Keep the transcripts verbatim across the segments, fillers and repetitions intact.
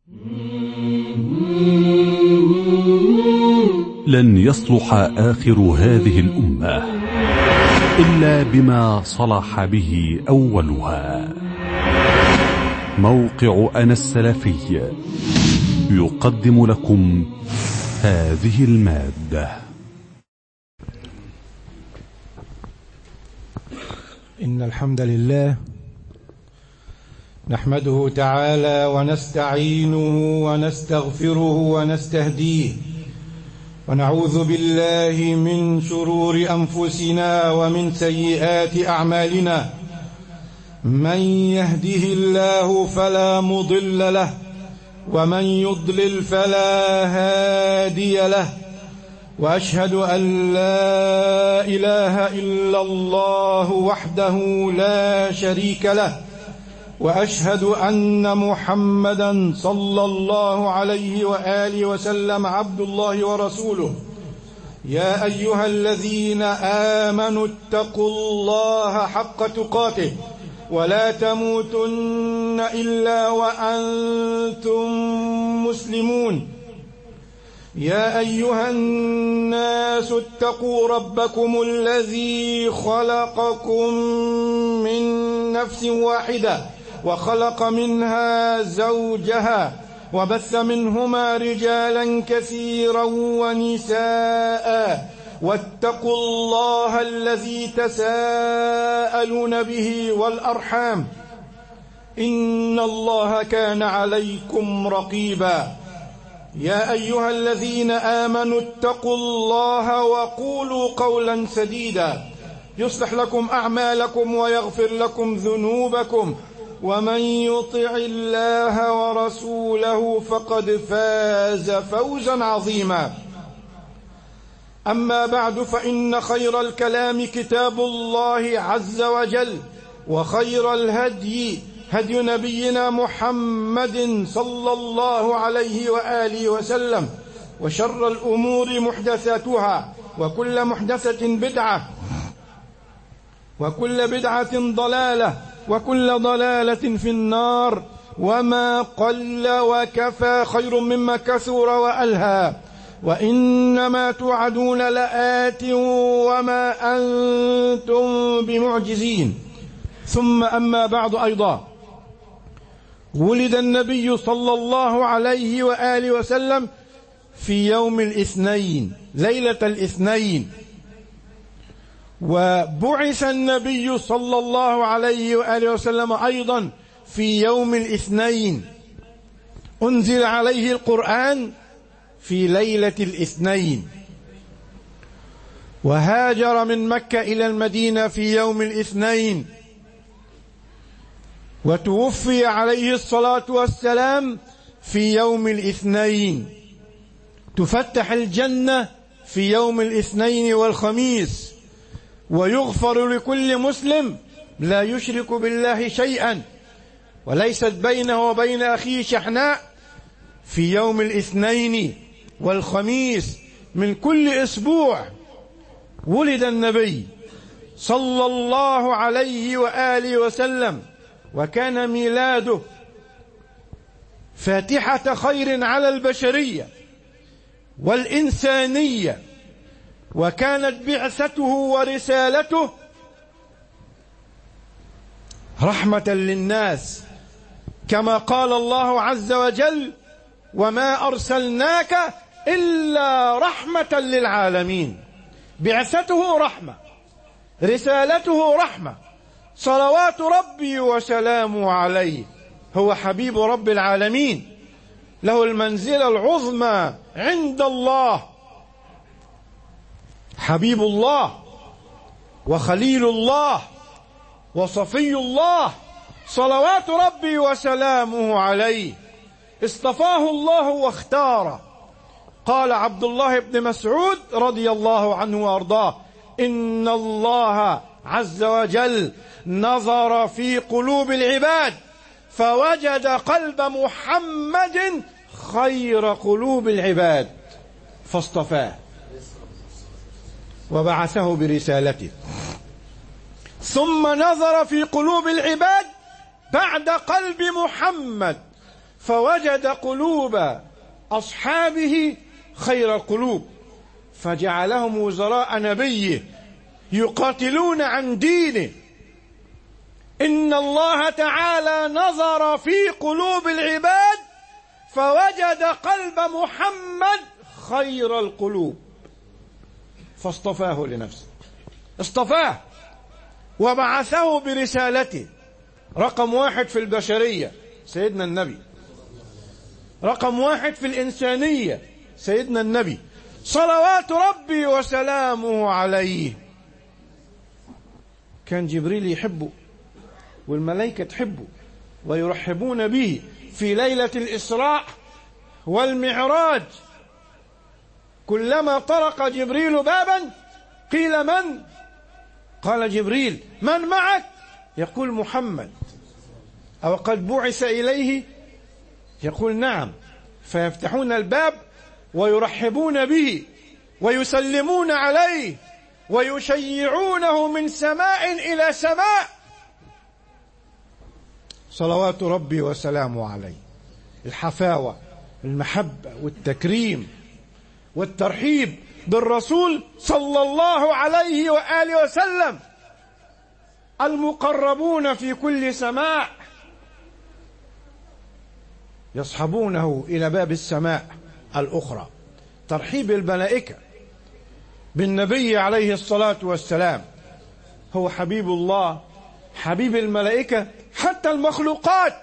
لن يصلح آخر هذه الأمة إلا بما صلح به أولها. موقع أنا السلفي يقدم لكم هذه المادة. إن الحمد لله نحمده تعالى ونستعينه ونستغفره ونستهديه، ونعوذ بالله من شرور أنفسنا ومن سيئات أعمالنا. من يهده الله فلا مضل له، ومن يضلل فلا هادي له، وأشهد أن لا إله إلا الله وحده لا شريك له، وأشهد أن محمدا صلى الله عليه وآله وسلم عبد الله ورسوله. يا أيها الذين آمنوا اتقوا الله حق تقاته ولا تموتن إلا وأنتم مسلمون. يا أيها الناس اتقوا ربكم الذي خلقكم من نفس واحدة وخلق منها زوجها وبث منهما رجالا كثيرا ونساء، واتقوا الله الذي تساءلون به والأرحام، إن الله كان عليكم رقيبا. يا أيها الذين آمنوا اتقوا الله وقولوا قولا سديدا يصلح لكم أعمالكم ويغفر لكم ذنوبكم، ومن يطع الله ورسوله فقد فاز فوزا عظيما. أما بعد، فإن خير الكلام كتاب الله عز وجل، وخير الهدي هدي نبينا محمد صلى الله عليه وآله وسلم، وشر الأمور محدثاتها، وكل محدثة بدعة، وكل بدعة ضلالة، وكل ضلالة في النار. وما قل وكفى خير مما كثر وألهى، وإنما توعدون لآت وما أنتم بمعجزين. ثم أما بعد، أيضا ولد النبي صلى الله عليه وآله وسلم في يوم الاثنين، ليلة الاثنين، وبعث النبي صلى الله عليه وآله وسلم أيضا في يوم الاثنين، أنزل عليه القرآن في ليلة الاثنين، وهاجر من مكة إلى المدينة في يوم الاثنين، وتوفي عليه الصلاة والسلام في يوم الاثنين. تفتح الجنة في يوم الاثنين والخميس، ويغفر لكل مسلم لا يشرك بالله شيئا وليست بينه وبين أخيه شحناء في يوم الاثنين والخميس من كل أسبوع. ولد النبي صلى الله عليه وآله وسلم، وكان ميلاده فاتحة خير على البشرية والإنسانية، وكانت بعثته ورسالته رحمة للناس، كما قال الله عز وجل: وما أرسلناك إلا رحمة للعالمين. بعثته رحمة، رسالته رحمة، صلوات ربي وسلامه عليه، هو حبيب رب العالمين، له المنزلة العظمى عند الله، حبيب الله وخليل الله وصفي الله، صلوات ربي وسلامه عليه. اصطفاه الله واختاره. قال عبد الله بن مسعود رضي الله عنه وارضاه: إن الله عز وجل نظر في قلوب العباد فوجد قلب محمد خير قلوب العباد فاصطفاه وبعثه برسالته. ثم نظر في قلوب العباد بعد قلب محمد فوجد قلوب أصحابه خير القلوب فجعلهم وزراء نبيه يقاتلون عن دينه. إن الله تعالى نظر في قلوب العباد فوجد قلب محمد خير القلوب فاصطفاه لنفسه، اصطفاه وبعثه برسالته. رقم واحد في البشرية سيدنا النبي، رقم واحد في الإنسانية سيدنا النبي صلوات ربي وسلامه عليه. كان جبريل يحبه والملائكة تحبه ويرحبون به في ليلة الإسراء والمعراج. كلما طرق جبريل بابا قيل من؟ قال جبريل من معك؟ يقول محمد. أو قد بعث إليه؟ يقول نعم. فيفتحون الباب ويرحبون به ويسلمون عليه ويشيعونه من سماء إلى سماء صلوات ربي وسلامه عليه. الحفاوة، المحبة والتكريم والترحيب بالرسول صلى الله عليه وآله وسلم. المقربون في كل سماء يصحبونه إلى باب السماء الأخرى. ترحيب الملائكة بالنبي عليه الصلاة والسلام. هو حبيب الله، حبيب الملائكة، حتى المخلوقات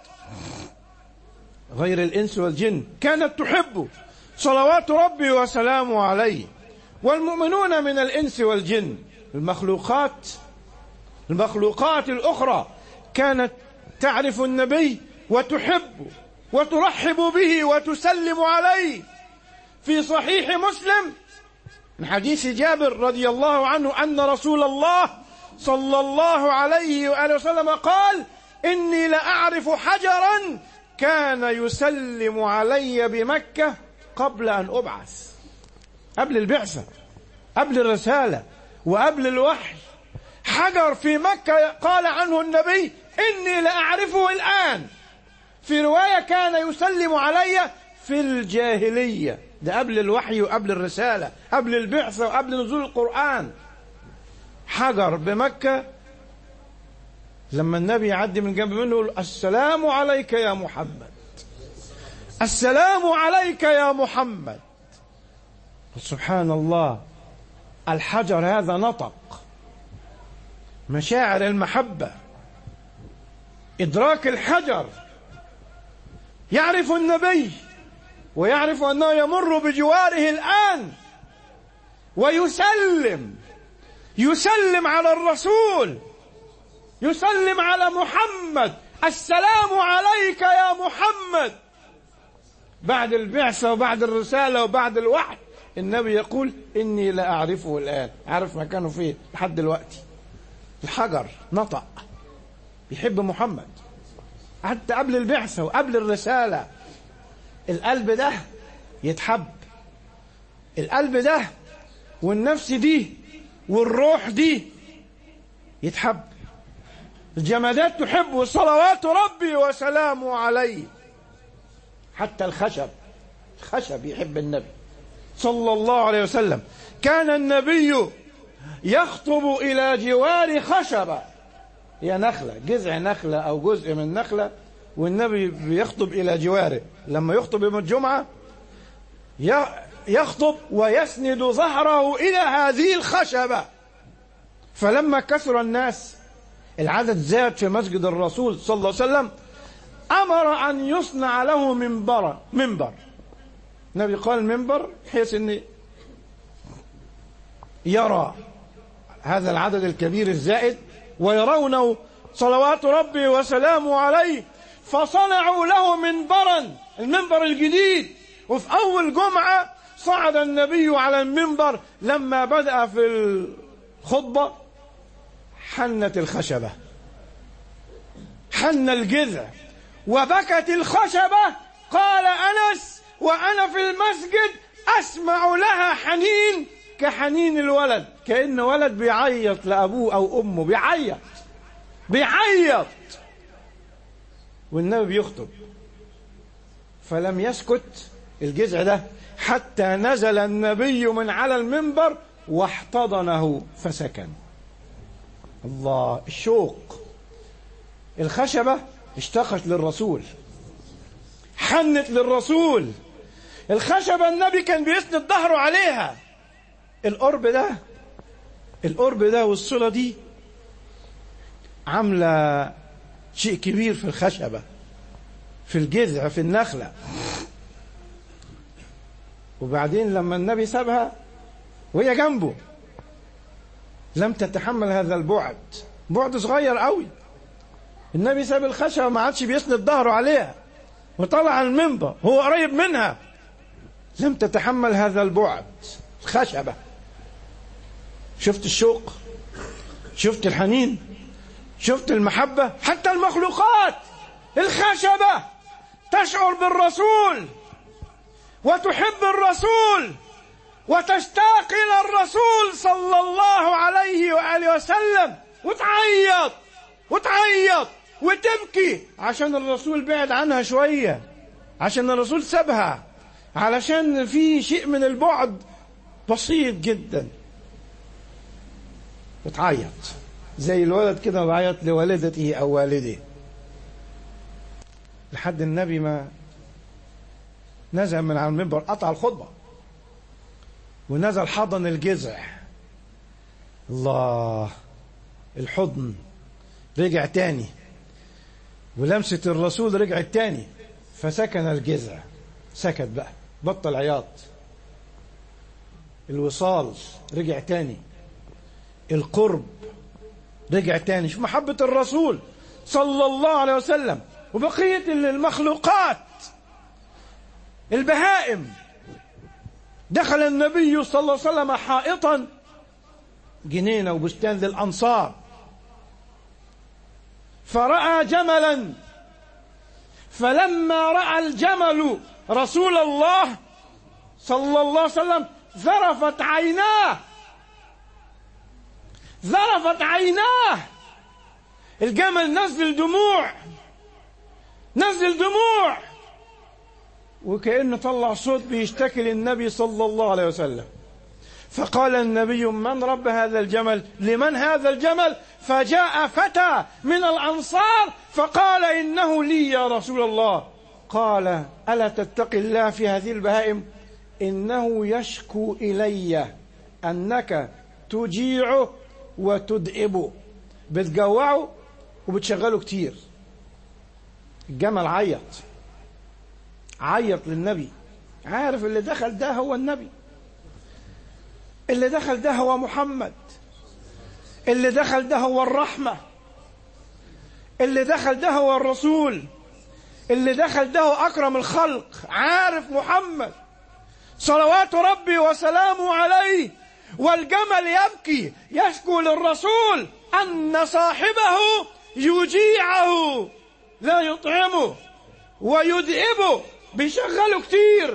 غير الإنس والجن كانت تحبه صلوات ربي وسلامه عليه. والمؤمنون من الإنس والجن، المخلوقات المخلوقات الأخرى كانت تعرف النبي وتحبه وترحب به وتسلم عليه. في صحيح مسلم من حديث جابر رضي الله عنه أن رسول الله صلى الله عليه وآله وسلم قال إني لأعرف حجرا كان يسلم علي بمكة قبل أن أبعث. قبل البعثة، قبل الرسالة، وقبل الوحي. حجر في مكة قال عنه النبي إني لأعرفه الآن. في رواية كان يسلم علي في الجاهلية. ده قبل الوحي وقبل الرسالة، قبل البعثة وقبل نزول القرآن. حجر بمكة لما النبي يعدي من جنب منه يقول السلام عليك يا محمد، السلام عليك يا محمد. سبحان الله، الحجر هذا نطق مشاعر المحبة. إدراك الحجر، يعرف النبي ويعرف أنه يمر بجواره الآن ويسلم يسلم على الرسول، يسلم على محمد. السلام عليك يا محمد. بعد البعثة وبعد الرسالة وبعد الوحي النبي يقول إني لا أعرفه الآن. عارف مكانه فيه لحد دلوقتي. الحجر نطق، يحب محمد حتى قبل البعثة وقبل الرسالة. القلب ده يتحب، القلب ده والنفس دي والروح دي يتحب. الجمادات تحبه صلوات ربي وسلامه عليه. حتى الخشب، الخشب يحب النبي صلى الله عليه وسلم. كان النبي يخطب إلى جوار خشبة، هي نخلة، جذع نخلة أو جزء من نخلة، والنبي بيخطب إلى جواره. لما يخطب يوم الجمعة يخطب ويسند ظهره إلى هذه الخشبة. فلما كثر الناس، العدد زاد في مسجد الرسول صلى الله عليه وسلم، أمر أن يصنع له منبر منبر النبي قال منبر بحيث أن يرى هذا العدد الكبير الزائد ويرونه صلوات ربي وسلامه عليه. فصنعوا له منبرا، المنبر الجديد. وفي أول جمعة صعد النبي على المنبر، لما بدأ في الخطبة حنت الخشبة، حن الجذع وبكت الخشبة. قال أنس وأنا في المسجد أسمع لها حنين كحنين الولد، كأن ولد بيعيط لأبوه أو أمه، بيعيط بيعيط والنبي بيخطب. فلم يسكت الجذع ده حتى نزل النبي من على المنبر واحتضنه فسكن. الله، الشوق. الخشبة اشتقت للرسول، حنت للرسول. الخشبة النبي كان بيسند ظهره عليها. القرب ده القرب ده والصلة دي عاملة شيء كبير في الخشبة، في الجذع، في النخلة. وبعدين لما النبي سابها وهي جنبه لم تتحمل هذا البعد، بعد صغير قوي. النبي ساب الخشبة ما عادش بيسند ظهره عليها وطلع المنبر هو قريب منها، لم تتحمل هذا البعد. الخشبة. شفت الشوق، شفت الحنين، شفت المحبة. حتى المخلوقات الخشبة تشعر بالرسول وتحب الرسول وتشتاق إلى الرسول صلى الله عليه وآله وسلم، وتعيط وتعيط وتبكي عشان الرسول بعد عنها شوية، عشان الرسول سابها، علشان في شيء من البعد بسيط جدا. وتعيط زي الولد كده بيعيط لوالدته أو والده، لحد النبي ما نزل من على المنبر، قطع الخطبة ونزل حضن الجذع. الله، الحضن رجع تاني، ولمسة الرسول رجعت تاني، فسكن الجذع، سكت بقى، بطل عياط. الوصال رجع تاني، القرب رجع تاني. شوف محبة الرسول صلى الله عليه وسلم. وبقية المخلوقات، البهائم. دخل النبي صلى الله عليه وسلم حائطا، جنينة وبستان للأنصار، فرأى جملا، فلما رأى الجمل رسول الله صلى الله عليه وسلم ذرفت عيناه، ذرفت عيناه. الجمل نزل دموع، نزل دموع، وكأنه طلع صوت بيشتكي للنبي صلى الله عليه وسلم. فقال النبي: من رب هذا الجمل؟ لمن هذا الجمل؟ فجاء فتى من الأنصار فقال: إنه لي يا رسول الله. قال: ألا تتقي الله في هذه البهائم؟ إنه يشكو إلي أنك تجيعه وتدئبه، بتجوعه وبتشغله كتير. الجمل عيط، عيط للنبي، عارف اللي دخل ده هو النبي، اللي دخل ده هو محمد، اللي دخل ده هو الرحمة، اللي دخل ده هو الرسول، اللي دخل ده هو أكرم الخلق. عارف محمد صلوات ربي وسلامه عليه. والجمل يبكي يشكو للرسول أن صاحبه يجيعه، لا يطعمه ويدئبه، بيشغله كتير.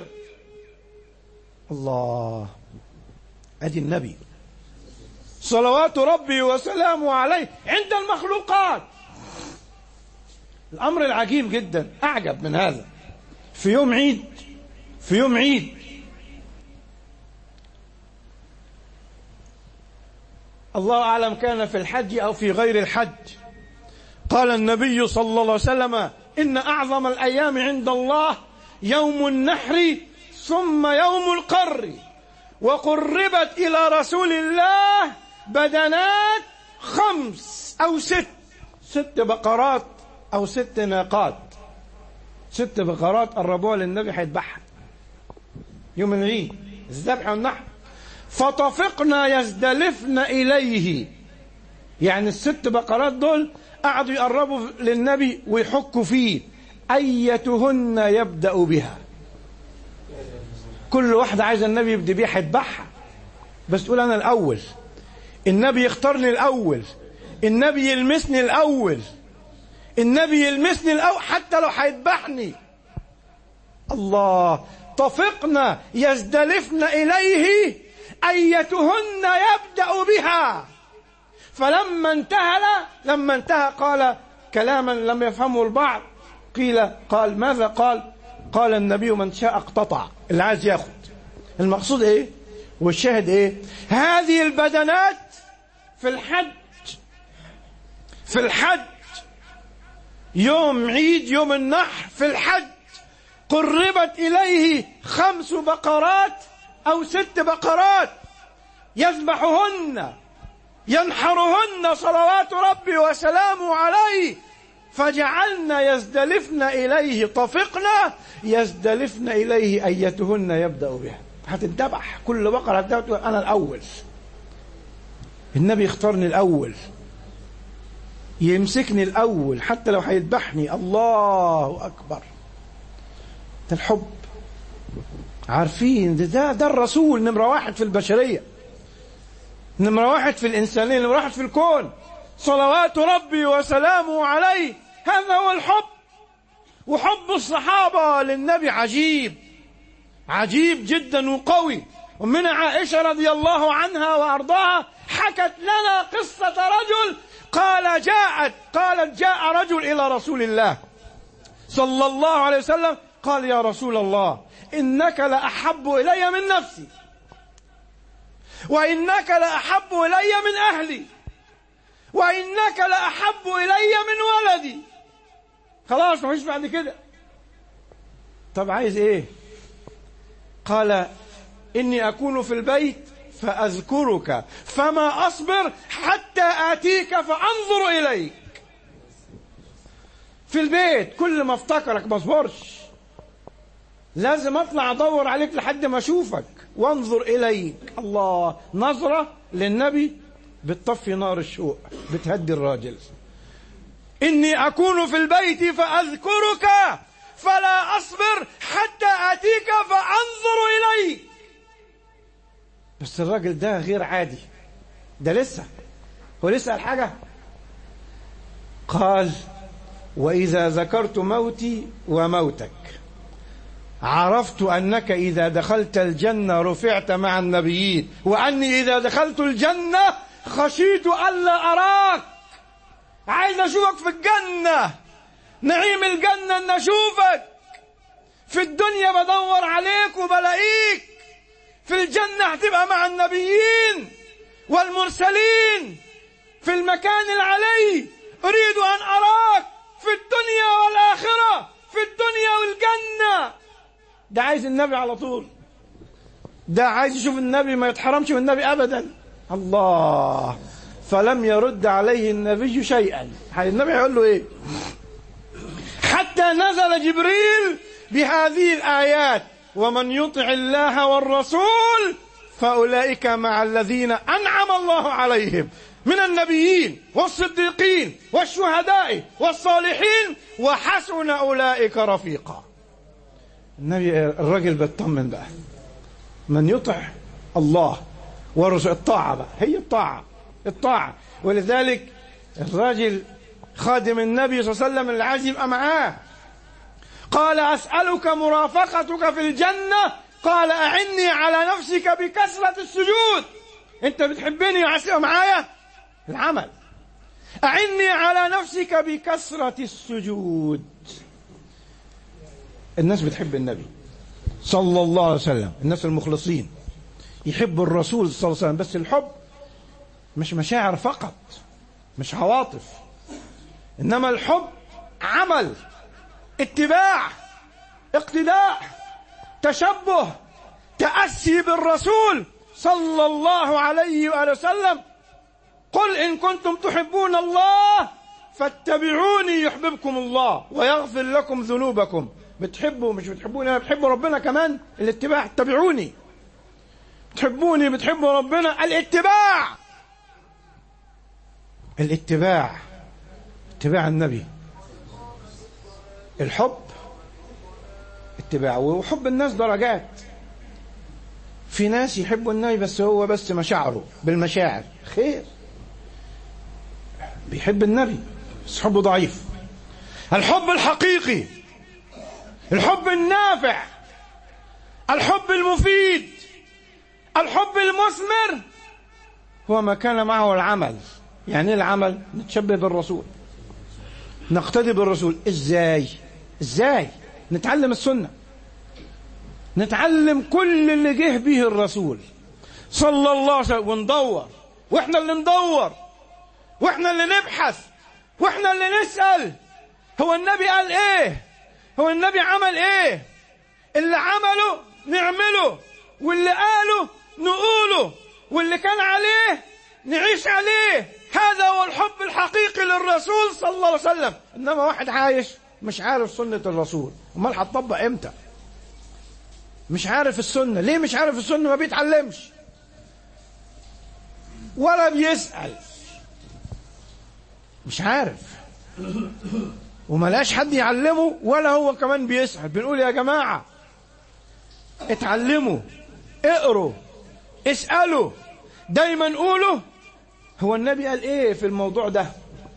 الله، أدي النبي صلوات ربي وسلامه عليه عند المخلوقات. الأمر العجيب جدا، أعجب من هذا، في يوم عيد، في يوم عيد الله أعلم كان في الحج أو في غير الحج، قال النبي صلى الله عليه وسلم: إن أعظم الأيام عند الله يوم النحر ثم يوم القر، وقربت إلى رسول الله بدنات خمس أو ست، ست بقرات أو ست ناقات، ست بقرات قربوها للنبي هيذبحها يوم العيد، الذبح والنحر. فطفقنا يزدلفن إليه، يعني الست بقرات دول قعدوا يقربوا للنبي ويحكوا فيه، أيتهن يبدأ بها. كل واحدة عايزة النبي يبدأ بيها هيذبحها، بس تقول أنا الأول، النبي يختارني الأول، النبي يلمسني الأول، النبي يلمسني الأول حتى لو هيذبحني. الله، طفقنا يزدلفن إليه أيتهن يبدأ بها. فلما انتهى لما انتهى قال كلاما لم يفهمه البعض، قيل قال ماذا قال؟ قال النبي من شاء اقتطع، اللي عايز ياخد. المقصود ايه والشاهد ايه؟ هذه البدنات في الحج، في الحج يوم عيد يوم النحر في الحج قربت إليه خمس بقرات أو ست بقرات يذبحهن ينحرهن صلوات ربي وسلامه عليه، فجعلنا يزدلفن إليه، طفقنا يزدلفن إليه أيتهن يبدأ بها. هتتذبح كل بقرة هتذبح، أنا الأول، النبي اختارني الأول، يمسكني الأول حتى لو هيذبحني. الله أكبر. ده الحب، عارفين ده ده الرسول نمرة واحد في البشرية، نمرة واحد في الإنسانية، نمرة واحد في الكون، صلوات ربي وسلامه عليه. هذا هو الحب. وحب الصحابة للنبي عجيب عجيب جدا وقوي. ومن عائشة رضي الله عنها وأرضاها حكت لنا قصة رجل قال جاءت قالت جاء رجل إلى رسول الله صلى الله عليه وسلم قال يا رسول الله إنك لأحب إلي من نفسي، وإنك لأحب إلي من أهلي، وإنك لأحب إلي من ولدي. خلاص مفيش بعد كده. طب عايز إيه؟ قال إني أكون في البيت فأذكرك فما أصبر حتى آتيك فأنظر إليك. في البيت كل ما افتكرك ما اصبرش، لازم أطلع أدور عليك لحد ما أشوفك وانظر إليك. الله، نظرة للنبي بتطفي نار الشوق، بتهدي الراجل. إني أكون في البيت فأذكرك فلا أصبر حتى آتيك فأنظر إليك. بس الراجل ده غير عادي، ده لسه هو لسه الحاجة. قال وإذا ذكرت موتي وموتك عرفت أنك إذا دخلت الجنة رفعت مع النبيين، وأني إذا دخلت الجنة خشيت ألا أراك. عايز أشوفك في الجنة، نعيم الجنة أن أشوفك. في الدنيا بدور عليك وبلاقيك، في الجنة هتبقى مع النبيين والمرسلين في المكان العلي. أريد أن أراك في الدنيا والآخرة، في الدنيا والجنة. ده عايز النبي على طول، ده عايز يشوف النبي، ما يتحرمش من النبي أبدا. الله، فلم يرد عليه النبي شيئا. النبي هيقول له إيه؟ حتى نزل جبريل بهذه الآيات ومن يطع الله والرسول فأولئك مع الذين أنعم الله عليهم من النبيين والصديقين والشهداء والصالحين وحسن أولئك رفيقا. النبي الرجل بيطمن بقى، من يطع الله ورسول، الطاعة بقى هي الطاعة الطاعة. ولذلك الراجل خادم النبي صلى الله عليه وسلم اللي عايز يبقى معاه قال أسألك مرافقتك في الجنة. قال أعني على نفسك بكثرة السجود. أنت بتحبني وعايز تبقى معايا؟ العمل. أعني على نفسك بكثرة السجود. الناس بتحب النبي صلى الله عليه وسلم، الناس المخلصين يحبوا الرسول صلى الله عليه وسلم، بس الحب مش مشاعر فقط، مش عواطف، إنما الحب عمل، اتباع، اقتداء، تشبه، تأسي بالرسول صلى الله عليه وآله وسلم. قل إن كنتم تحبون الله فاتبعوني يحببكم الله ويغفر لكم ذنوبكم. بتحبوا مش بتحبوني، أنا بتحبوا ربنا كمان، الاتباع، اتبعوني. بتحبوني بتحبوا ربنا، الاتباع الاتباع اتباع النبي. الحب اتباع. وحب الناس درجات. في ناس يحبوا النبي بس هو بس مشاعره بالمشاعر، خير، بيحب النبي بس حبه ضعيف. الحب الحقيقي، الحب النافع، الحب المفيد، الحب المثمر هو ما كان معه العمل. يعني العمل نتشبه بالرسول، نقتدي بالرسول. ازاي ازاي نتعلم السنة، نتعلم كل اللي جه به الرسول صلى الله عليه وسلم، وندور، واحنا اللي ندور، واحنا اللي نبحث، واحنا اللي نسأل هو النبي قال ايه، هو النبي عمل ايه، اللي عمله نعمله، واللي قاله نقوله، واللي كان عليه نعيش عليه. هذا هو الحب الحقيقي للرسول صلى الله عليه وسلم. انما واحد عايش مش عارف سنة الرسول، امال هتطبق امتى؟ مش عارف السنة. ليه مش عارف السنة؟ ما بيتعلمش ولا بيسأل، مش عارف، وملاش حد يعلمه ولا هو كمان بيسأل. بنقول يا جماعة اتعلموا، اقروا، اسألوا، دايما قولوا هو النبي قال ايه في الموضوع ده،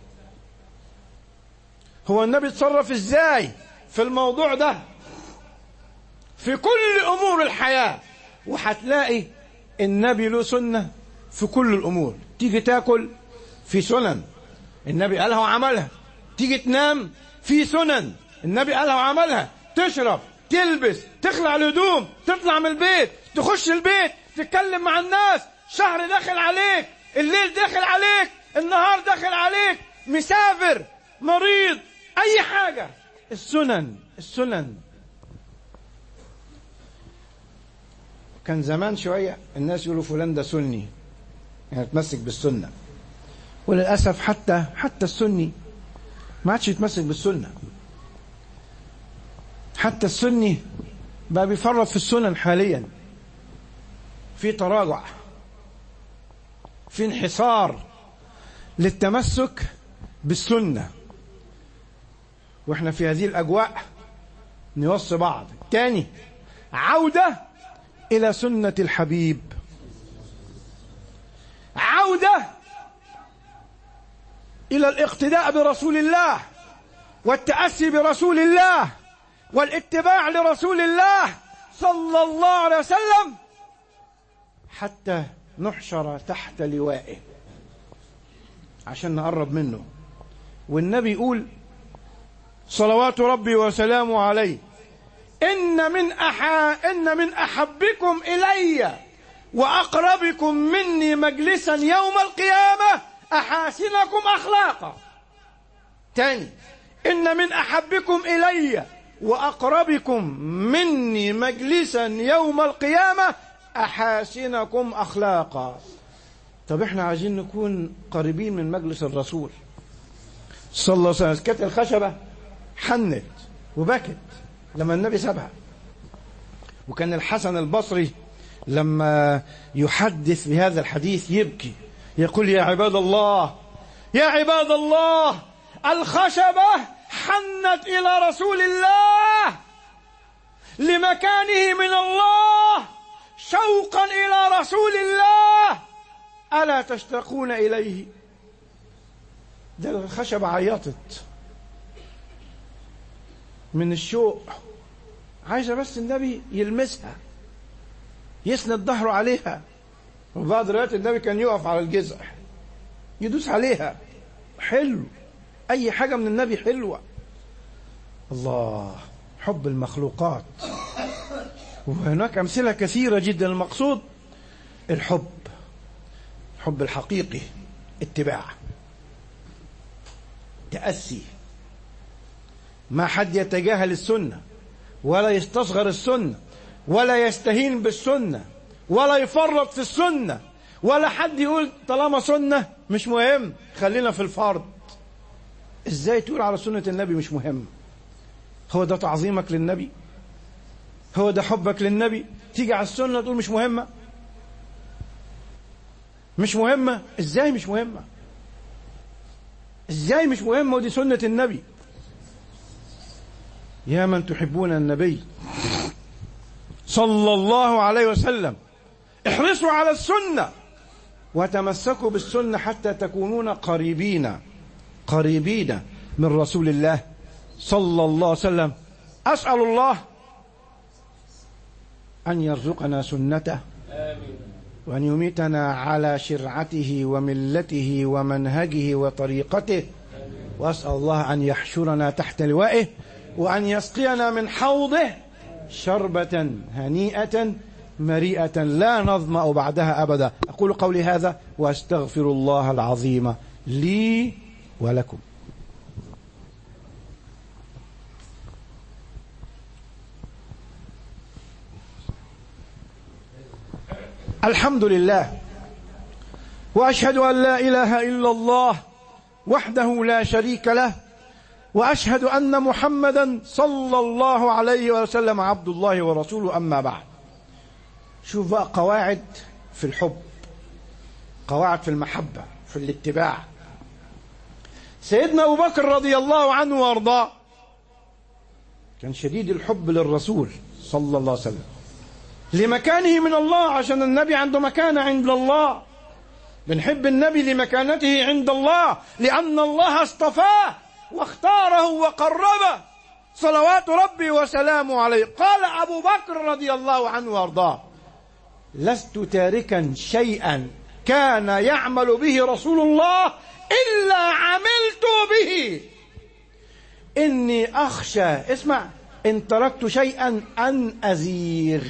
هو النبي اتصرف ازاي في الموضوع ده، في كل امور الحياة. وهتلاقي النبي له سنة في كل الامور. تيجي تاكل في سنن النبي قالها وعملها، تيجي تنام في سنن النبي قالها وعملها، تشرب، تلبس، تخلع الهدوم، تطلع من البيت، تخش البيت، تتكلم مع الناس، شهر داخل عليك، الليل داخل عليك، النهار داخل عليك، مسافر، مريض، اي حاجة. السنن السنن. كان زمان شوية الناس يقولوا فلان ده سني، يعني يتمسك بالسنة. وللأسف حتى حتى السني ما عادش يتمسك بالسنة. حتى السني بقى بيفرط في السنن حاليا، في تراجع، في انحصار للتمسك بالسنة. واحنا في هذه الأجواء نوصي بعض تاني، عودة إلى سنة الحبيب، عودة إلى الاقتداء برسول الله، والتأسي برسول الله، والاتباع لرسول الله صلى الله عليه وسلم، حتى نحشر تحت لوائه عشان نقرب منه. والنبي يقول صلوات ربي وسلامه عليه: إن من أحا إن من أحبكم إلي وأقربكم مني مجلسا يوم القيامة أحاسنكم أخلاقا. تاني، إن من أحبكم إلي وأقربكم مني مجلسا يوم القيامة أحاسنكم أخلاقا. طب إحنا عايزين نكون قريبين من مجلس الرسول صلى الله عليه وسلم. كانت الخشبة حنت وبكت لما النبي سابها. وكان الحسن البصري لما يحدث بهذا الحديث يبكي، يقول: يا عباد الله، يا عباد الله، الخشبة حنت إلى رسول الله لمكانه من الله، شوقا إلى رسول الله، ألا تشتاقون إليه؟ ده الخشبة عيطت من الشوق، عايزة بس النبي يلمسها، يسند ظهره عليها. وبعض روايات النبي كان يقف على الجذع يدوس عليها. حلو، أي حاجة من النبي حلوة. الله، حب المخلوقات. وهناك أمثلة كثيرة جدا. المقصود الحب، الحب الحقيقي، اتباع، تأسي. ما حد يتجاهل السنة ولا يستصغر السنة ولا يستهين بالسنة ولا يفرط في السنة، ولا حد يقول طالما سنة مش مهم خلينا في الفرض. ازاي تقول على سنة النبي مش مهم؟ هو ده تعظيمك للنبي؟ هو ده حبك للنبي؟ تيجي على السنة تقول مش مهمة؟ مش مهمة؟ ازاي مش مهمة؟ ازاي مش مهمة ودي سنة النبي؟ يا من تحبون النبي صلى الله عليه وسلم، احرصوا على السنة وتمسكوا بالسنة حتى تكونون قريبين قريبين من رسول الله صلى الله عليه وسلم. أسأل الله أن يرزقنا سنته وأن يميتنا على شرعته وملته ومنهجه وطريقته، وأسأل الله أن يحشرنا تحت لوائه وأن يسقينا من حوضه شربة هنيئة مريئة لا نظمأ بعدها أبدا. أقول قولي هذا وأستغفر الله العظيم لي ولكم. الحمد لله، وأشهد أن لا إله إلا الله وحده لا شريك له، وأشهد أن محمدا صلى الله عليه وسلم عبد الله ورسوله. أما بعد، شوف بقى قواعد في الحب، قواعد في المحبة، في الاتباع. سيدنا أبو بكر رضي الله عنه وارضاه كان شديد الحب للرسول صلى الله عليه وسلم لمكانه من الله، عشان النبي عنده مكانة عند الله. بنحب النبي لمكانته عند الله، لأن الله اصطفاه واختاره وقربه صلوات ربي وسلامه عليه. قال أبو بكر رضي الله عنه وارضاه: لست تاركا شيئا كان يعمل به رسول الله إلا عملت به، إني أخشى، اسمع، إن تركت شيئا أن أزيغ.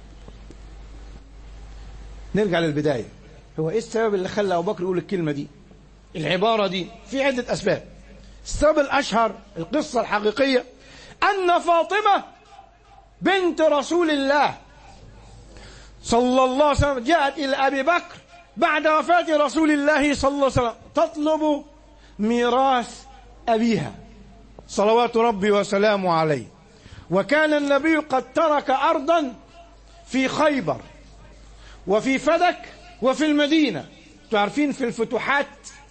نرجع للبداية. هو إيه السبب اللي خلى أبو بكر يقول الكلمة دي، العبارة دي؟ في عدة أسباب. السبب الأشهر، القصة الحقيقية، أن فاطمة بنت رسول الله صلى الله عليه وسلم جاءت إلى أبي بكر بعد وفاة رسول الله صلى الله عليه وسلم تطلب ميراث أبيها صلوات ربي وسلامه عليه. وكان النبي قد ترك أرضا في خيبر وفي فدك وفي المدينة. تعرفين في الفتوحات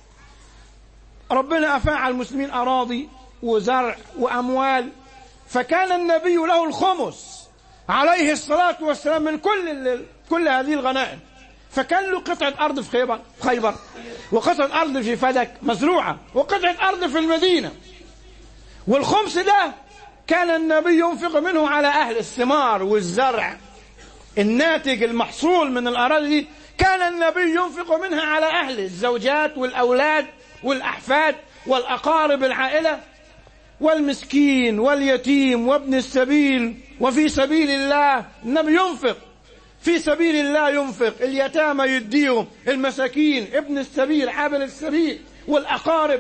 ربنا أفاء على المسلمين أراضي وزرع وأموال، فكان النبي له الخمس عليه الصلاة والسلام من كل كل هذه الغنائم. فكان له قطعة أرض في خيبر خيبر وقطعة أرض في فدك مزروعة وقطعة أرض في المدينة. والخمس ده كان النبي ينفق منه على أهل الثمار والزرع، الناتج المحصول من الأراضي دي كان النبي ينفق منها على أهل الزوجات والأولاد والأحفاد والأقارب العائلة والمسكين واليتيم وابن السبيل. وفي سبيل الله النبي ينفق، في سبيل الله ينفق، اليتامى يديهم، المساكين، ابن السبيل، عابر السبيل، والأقارب.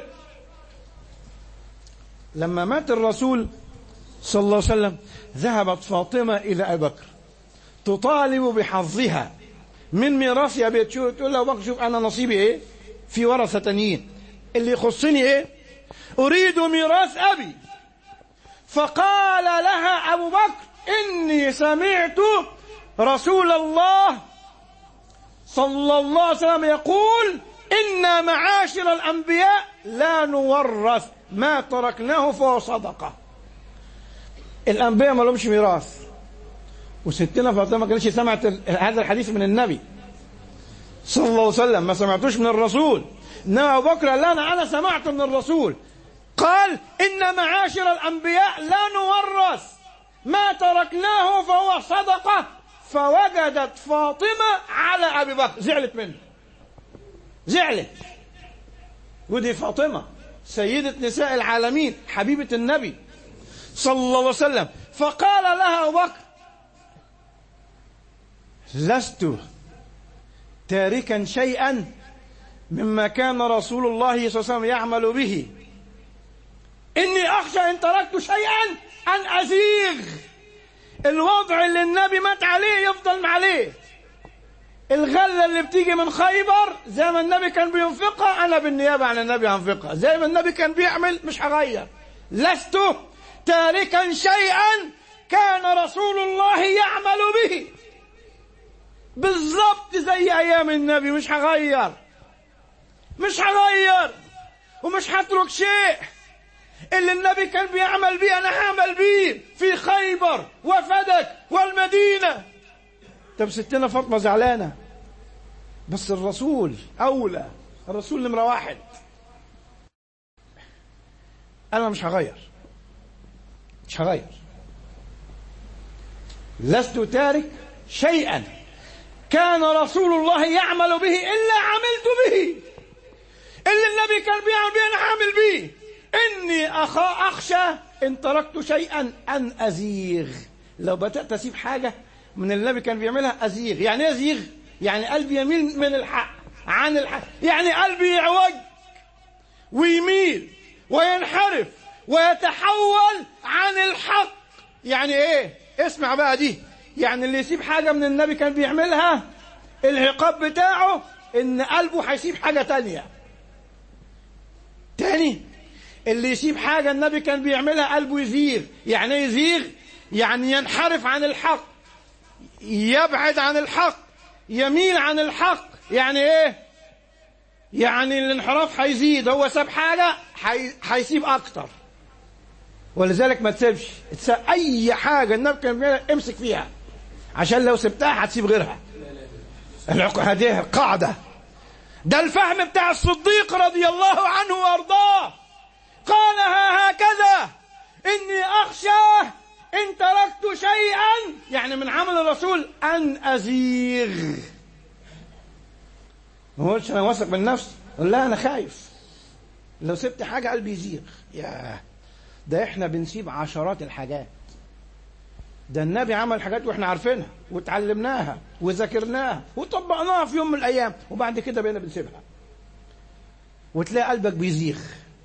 لما مات الرسول صلى الله عليه وسلم ذهبت فاطمة إلى أبي بكر تطالب بحظها من ميراث أبي. تقول له: أبو بكر شوف أنا نصيبي إيه، في ورثة تانيين، اللي يخصني إيه، أريد ميراث أبي. فقال لها أبو بكر: إني سمعت رسول الله صلى الله عليه وسلم يقول: إنا معاشر الأنبياء لا نورث، ما تركناه فهو صدقة. الأنبياء ما لهمش ميراث. وستنا فاطمة ما كانتش سمعت هذا الحديث من النبي صلى الله عليه وسلم، ما سمعتوش من الرسول. إنما أبو بكر قال: أنا أنا سمعت من الرسول قال: إن معاشر الأنبياء لا نورث، ما تركناه فهو صدقة. فوجدت فاطمة على أبي بكر، زعلت منه، زعلت. ودي فاطمة سيدة نساء العالمين، حبيبة النبي صلى الله عليه وسلم. فقال لها أبو بكر: لست تاركا شيئا مما كان رسول الله صلى الله عليه وسلم يعمل به، إني أخشى إن تركت شيئا أن أزيغ. الوضع اللي النبي مات عليه يفضل عليه. الغلة اللي بتيجي من خيبر زي ما النبي كان بينفقها، أنا بالنيابة عن النبي هنفقها زي ما النبي كان بيعمل، مش هغير. لست تاركا شيئا كان رسول الله يعمل به، بالضبط زي أيام النبي، مش هغير، مش هغير ومش هترك شيء. اللي النبي كان بيعمل بيه أنا هعمل بيه في خيبر وفدك والمدينة. طب ستنا فاطمة زعلانة، بس الرسول أولى، الرسول نمرة واحد. أنا مش هغير، مش هغير. لست تارك شيئا كان رسول الله يعمل به إلا عملت به. اللي النبي كان بيعمل به أنا هعمل به. إني أخا أخشى إن تركت شيئا أن أزيغ، لو بدأت أسيب حاجة من اللي النبي كان بيعملها أزيغ. يعني إيه أزيغ؟ يعني قلبي يميل من الحق عن الحق، يعني قلبي يعوج ويميل وينحرف ويتحول عن الحق. يعني إيه؟ اسمع بقى دي. يعني اللي يسيب حاجة من النبي كان بيعملها العقاب بتاعه إن قلبه هيسيب حاجة تانية. تاني، اللي يسيب حاجة النبي كان بيعملها قلبه يزيغ. يعني ايه يزيغ؟ يعني ينحرف عن الحق، يبعد عن الحق، يميل عن الحق. يعني ايه؟ يعني الانحراف هيزيد. هو ساب حاجة هيسيب اكتر. ولذلك ما تسيبش اي حاجة النبي كان بيعملها امسك فيها، عشان لو سبتها هتسيب غيرها. هذه القاعدة. ده الفهم بتاع الصديق رضي الله عنه وارضاه. قالها هكذا: إني أخشى إن تركت شيئا، يعني من عمل الرسول، أن أزيغ. ما قلتش أنا واثق من نفسي، لا أنا خايف لو سبت حاجة قلبي يزيغ. يا ده إحنا بنسيب عشرات الحاجات. ده النبي عمل حاجات وإحنا عارفينها وتعلمناها وذاكرناها وطبقناها في يوم من الأيام، وبعد كده بقينا بنسيبها، وتلاقي قلبك بيزيغ.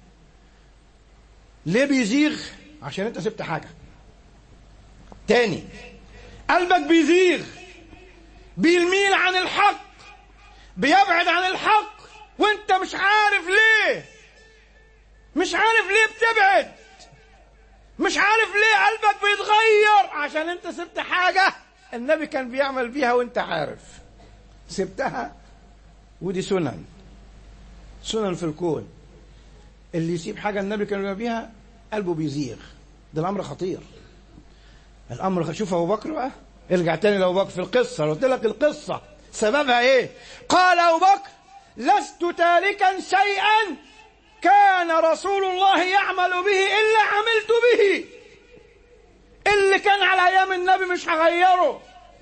ليه بيزيغ؟ عشان انت سبت حاجة. تاني، قلبك بيزيغ، بيميل عن الحق، بيبعد عن الحق، وانت مش عارف ليه. مش عارف ليه بتبعد، مش عارف ليه قلبك بيتغير، عشان انت سبت حاجة النبي كان بيعمل بيها وانت عارف سبتها. ودي سنن سنن في الكون. اللي يسيب حاجة النبي كان بيعمل بيها قلبه بيزيغ. ده الأمر خطير. الأمر. شوف أبو بكر بقى، ارجع تاني لأبو بكر في القصة. قلت لك القصة سببها إيه؟ قال أبو بكر: لست تاركا شيئا كان رسول الله يعمل به إلا عملت به. اللي كان على أيام النبي مش هغيره،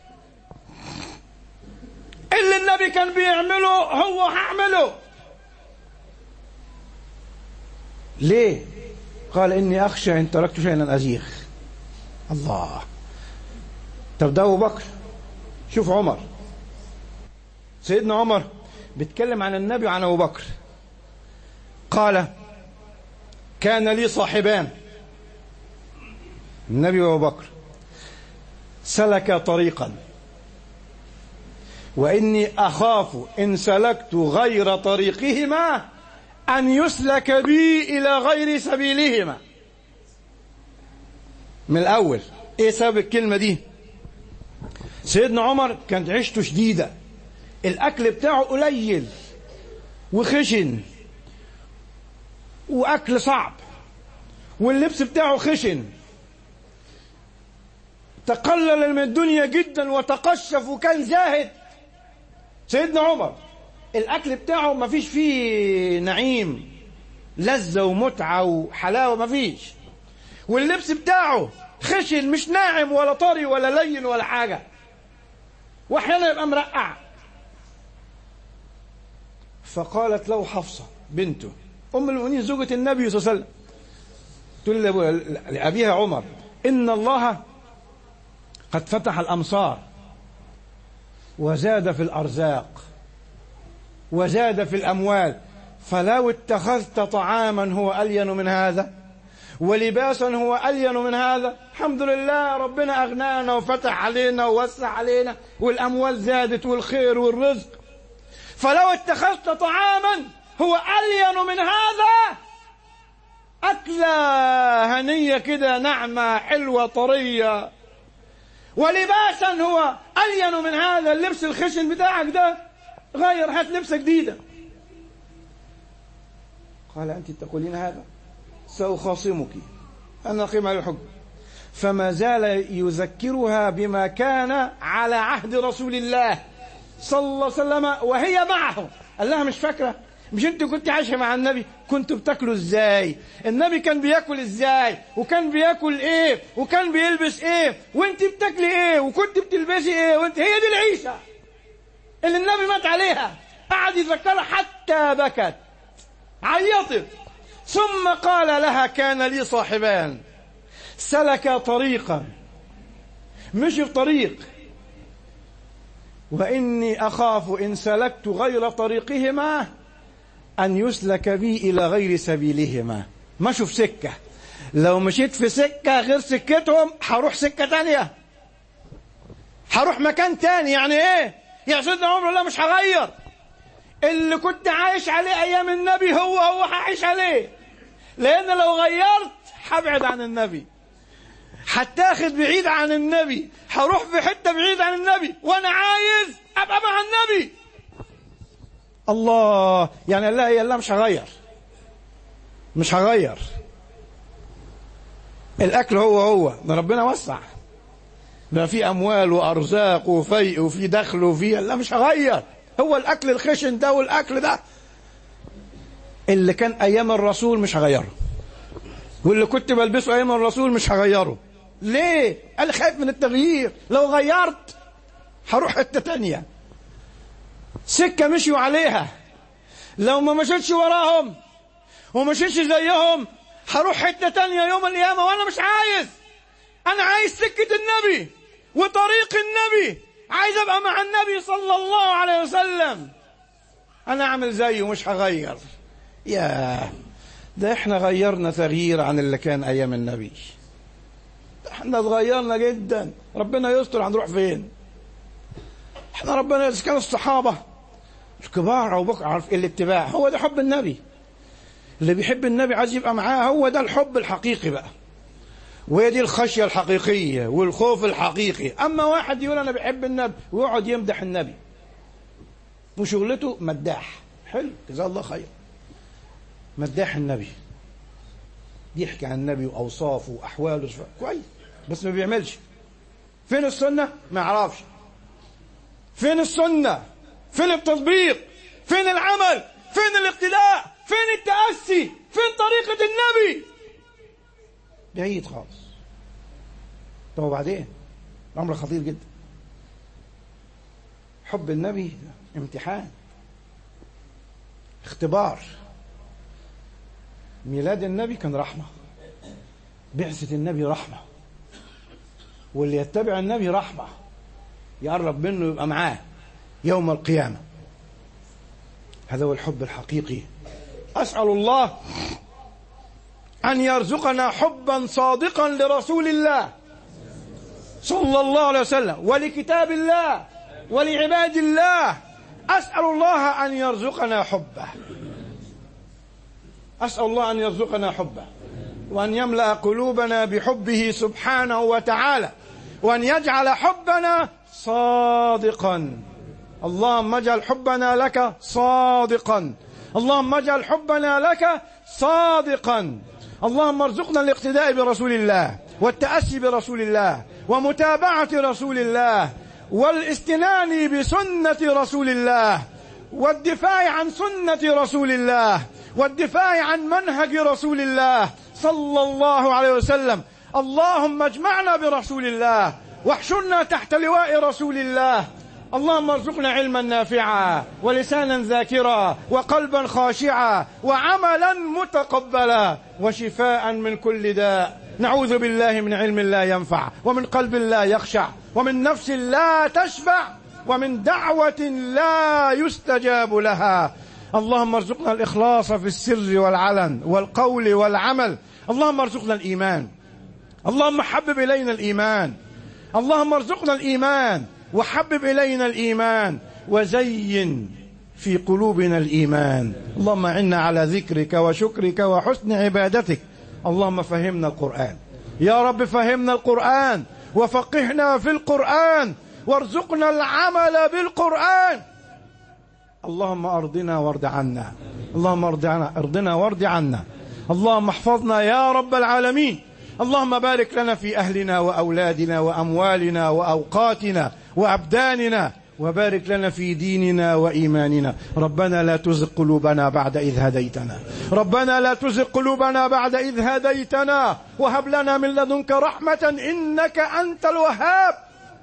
اللي النبي كان بيعمله هو هعمله. ليه؟ قال: إني أخشى إن تركت شيئا أن أزيغ. الله. طب ده أبو بكر. شوف عمر، سيدنا عمر بيتكلم عن النبي وعن أبو بكر. قال: كان لي صاحبان، النبي وأبو بكر، سلكا طريقا، وإني أخاف إن سلكت غير طريقهما أن يسلك بي إلى غير سبيلهما. من الأول إيه سبب الكلمة دي؟ سيدنا عمر كانت عيشته شديدة، الأكل بتاعه قليل وخشن، وأكل صعب، واللبس بتاعه خشن، تقلل من الدنيا جدا وتقشف وكان زاهد. سيدنا عمر الأكل بتاعه ما فيش فيه نعيم، لذة ومتعة وحلاوة ما فيش، واللبس بتاعه خشن، مش ناعم ولا طري ولا لين ولا حاجة، وأحيانا يبقى مرقع. فقالت له حفصة بنته أم المؤمنين زوجة النبي صلى الله عليه وسلم، تقول لأبيها عمر: إن الله قد فتح الأمصار وزاد في الأرزاق وزاد في الأموال، فلو اتخذت طعاما هو ألين من هذا ولباسا هو ألين من هذا. الحمد لله ربنا أغنانا وفتح علينا ووسع علينا والأموال زادت والخير والرزق، فلو اتخذت طعاما هو ألين من هذا، أكلة هنية كده ناعمة حلوة طرية، ولباسا هو ألين من هذا، اللبس الخشن بتاعك ده غير، هات لبسة جديدة. قال: أنت تقولين هذا؟ سأخاصمك، أنا أقيم على الحكم. فما زال يذكرها بما كان على عهد رسول الله صلى الله عليه وسلم وهي معه. قال لها: مش فاكرة؟ مش انت كنت عايشة مع النبي؟ كنتوا بتاكلوا ازاي؟ النبي كان بياكل ازاي؟ وكان بياكل ايه؟ وكان بيلبس ايه؟ وانت بتاكلي ايه؟ وكنت بتلبسي ايه؟ وانت هي دي العيشة اللي النبي مات عليها. قعد يذكرها حتى بكت، عيطت. ثم قال لها: كان لي صاحبان سلكا طريقا مشي في طريق، وإني أخاف إن سلكت غير طريقهما أن يسلك بي إلى غير سبيلهما. مشوا في سكة، لو مشيت في سكة غير سكتهم هروح سكة تانية، هروح مكان تاني. يعني ايه؟ يا سيدنا عمر لا مش هغير اللي كنت عايش عليه أيام النبي، هو هو هعيش عليه، لأن لو غيرت هبعد عن النبي، هتاخد بعيد عن النبي، هروح في حتة بعيد عن النبي، وأنا عايز أبقى مع النبي. الله، يعني لا هي لا مش هغير، مش هغير. الأكل هو هو، ده ربنا وسع، بقى في أموال وأرزاق وفيء وفي دخل وفي، لا مش هغير. هو الأكل الخشن ده والأكل ده اللي كان أيام الرسول مش هغيره، واللي كنت بلبسه أيام الرسول مش هغيره. ليه؟ قال خايف من التغيير، لو غيرت هروح حتة تانية. سكة مشيوا عليها، لو ما مشيتش وراهم ومشيتش زيهم هروح حتة تانية يوم القيامة، وأنا مش عايز. أنا عايز سكة النبي وطريق النبي، عايز أبقى مع النبي صلى الله عليه وسلم. أنا أعمل زيه مش هغير. يا ده إحنا غيرنا تغيير عن اللي كان أيام النبي، إحنا اتغيرنا جدا. ربنا يستر هنروح فين؟ إحنا ربنا إذا كان الصحابة الكبار أو بكر عارف الاتباع، هو ده حب النبي. اللي بيحب النبي عايز يبقى معاه، هو ده الحب الحقيقي بقى، وهي دي الخشية الحقيقية والخوف الحقيقي. أما واحد يقول أنا بحب النبي ويقعد يمدح النبي وشغلته مداح، حلو جزاه الله خير، مداح النبي، يحكي عن النبي وأوصافه وأحواله كويس، بس ما بيعملش. فين السنة؟ ما يعرفش. فين السنة؟ فين التطبيق؟ فين العمل؟ فين الاقتداء؟ فين التأسي؟ فين طريقة النبي؟ بعيد خالص. طب وبعدين؟ الأمر خطير جدا. حب النبي امتحان، اختبار. ميلاد النبي كان رحمة، بعثة النبي رحمة، واللي يتبع النبي رحمة، يقرب منه يبقى معاه يوم القيامة. هذا هو الحب الحقيقي. أسأل الله أن يرزقنا حبا صادقا لرسول الله صلى الله عليه وسلم ولكتاب الله ولعباد الله. أسأل الله أن يرزقنا حبه، أسأل الله أن يرزقنا حبه، وأن يملأ قلوبنا بحبه سبحانه وتعالى، وأن يجعل حبنا صادقا. اللهم اجعل حبنا لك صادقا، اللهم اجعل حبنا لك صادقا. اللهم ارزقنا الاقتداء برسول الله والتأسي برسول الله ومتابعة رسول الله والاستنان بسنة رسول الله والدفاع عن سنة رسول الله والدفاع عن منهج رسول الله صلى الله عليه وسلم. اللهم اجمعنا برسول الله واحشرنا تحت لواء رسول الله. اللهم ارزقنا علما نافعا ولسانا ذاكرا وقلبا خاشعا وعملا متقبلا وشفاء من كل داء. نعوذ بالله من علم لا ينفع ومن قلب لا يخشع ومن نفس لا تشبع ومن دعوة لا يستجاب لها. اللهم ارزقنا الإخلاص في السر والعلن والقول والعمل. اللهم ارزقنا الإيمان، اللهم حبب إلينا الإيمان، اللهم ارزقنا الإيمان وحبب إلينا الإيمان وزين في قلوبنا الإيمان. اللهم عنا على ذكرك وشكرك وحسن عبادتك. اللهم فهمنا القرآن يا رب، فهمنا القرآن وفقهنا في القرآن وارزقنا العمل بالقرآن. اللهم أرضنا وارض عنا، اللهم أرضنا, أرضنا وارض عنا. اللهم احفظنا يا رب العالمين. اللهم بارك لنا في أهلنا وأولادنا وأموالنا وأوقاتنا وأبداننا، وبارك لنا في ديننا وإيماننا. ربنا لا تزغ قلوبنا بعد إذ هديتنا، ربنا لا تزغ قلوبنا بعد إذ هديتنا وهب لنا من لدنك رحمة إنك أنت الوهاب.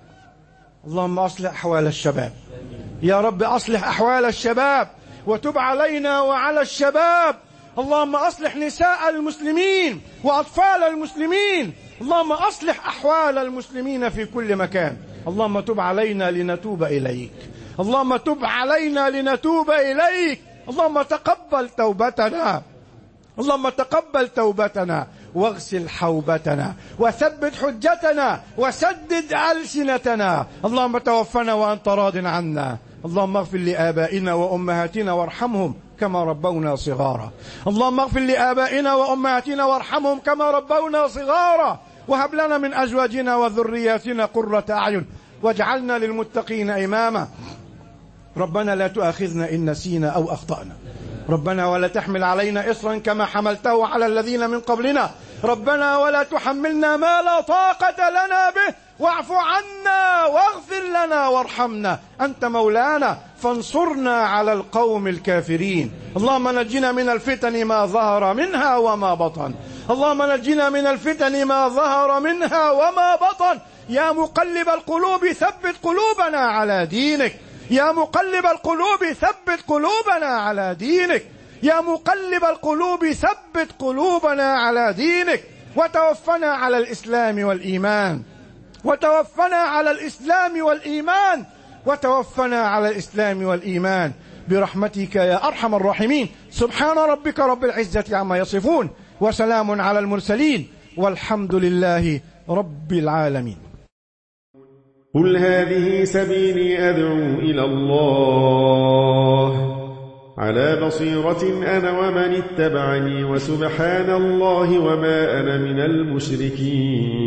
اللهم أصلح أحوال الشباب يا رب، أصلح أحوال الشباب وتب علينا وعلى الشباب. اللهم أصلح نساء المسلمين وأطفال المسلمين. اللهم أصلح أحوال المسلمين في كل مكان. اللهم تب علينا لنتوب إليك. اللهم تب علينا لنتوب إليك. اللهم تقبل توبتنا. اللهم تقبل توبتنا واغسل حوبتنا وثبت حجتنا وسدد ألسنتنا. اللهم توفنا وأنت راض عنا. اللهم اغفر لآبائنا وأمهاتنا وارحمهم كما ربونا صغارا. اللهم اغفر لآبائنا وأمهاتنا وارحمهم كما ربونا صغارا. وهب لنا من أزواجنا وذرياتنا قرة أعين واجعلنا للمتقين إماما. ربنا لا تؤاخذنا إن نسينا أو أخطأنا. ربنا ولا تحمل علينا إصرا كما حملته على الذين من قبلنا. ربنا ولا تحملنا ما لا طاقة لنا به واعف عنا واغفر لنا وارحمنا. أنت مولانا فانصرنا على القوم الكافرين. اللهم نجنا من الفتن ما ظهر منها وما بطن. اللهم نجنا من الفتن ما ظهر منها وما بطن. يا مقلب القلوب ثبت قلوبنا على دينك. يا مقلب القلوب ثبت قلوبنا على دينك. يا مقلب القلوب ثبت قلوبنا على دينك. وتوفنا على الإسلام والإيمان. وتوفنا على الإسلام والإيمان. وتوفنا على الإسلام والإيمان برحمتك يا أرحم الراحمين. سبحان ربك رب العزة عما يصفون وسلام على المرسلين والحمد لله رب العالمين. قل هذه سبيلي أدعو إلى الله على بصيرة أنا ومن اتبعني وسبحان الله وما أنا من المشركين.